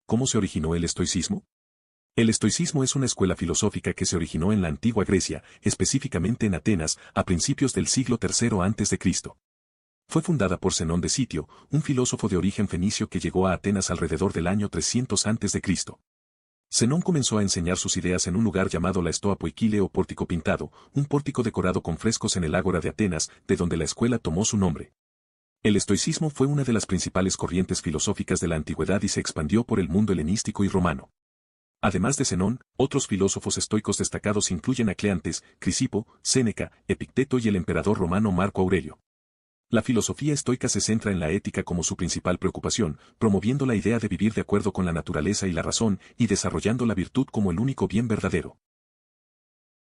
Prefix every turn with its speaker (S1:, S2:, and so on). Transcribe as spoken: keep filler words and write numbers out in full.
S1: ¿Cómo se originó el estoicismo? El estoicismo es una escuela filosófica que se originó en la antigua Grecia, específicamente en Atenas, a principios del siglo tercero antes de Cristo. Fue fundada por Zenón de Sitio, un filósofo de origen fenicio que llegó a Atenas alrededor del año trescientos antes de Cristo. Zenón comenzó a enseñar sus ideas en un lugar llamado la Stoa Poikile o Pórtico Pintado, un pórtico decorado con frescos en el Ágora de Atenas, de donde la escuela tomó su nombre. El estoicismo fue una de las principales corrientes filosóficas de la antigüedad y se expandió por el mundo helenístico y romano. Además de Zenón, otros filósofos estoicos destacados incluyen a Cleantes, Crisipo, Séneca, Epicteto y el emperador romano Marco Aurelio. La filosofía estoica se centra en la ética como su principal preocupación, promoviendo la idea de vivir de acuerdo con la naturaleza y la razón, y desarrollando la virtud como el único bien verdadero.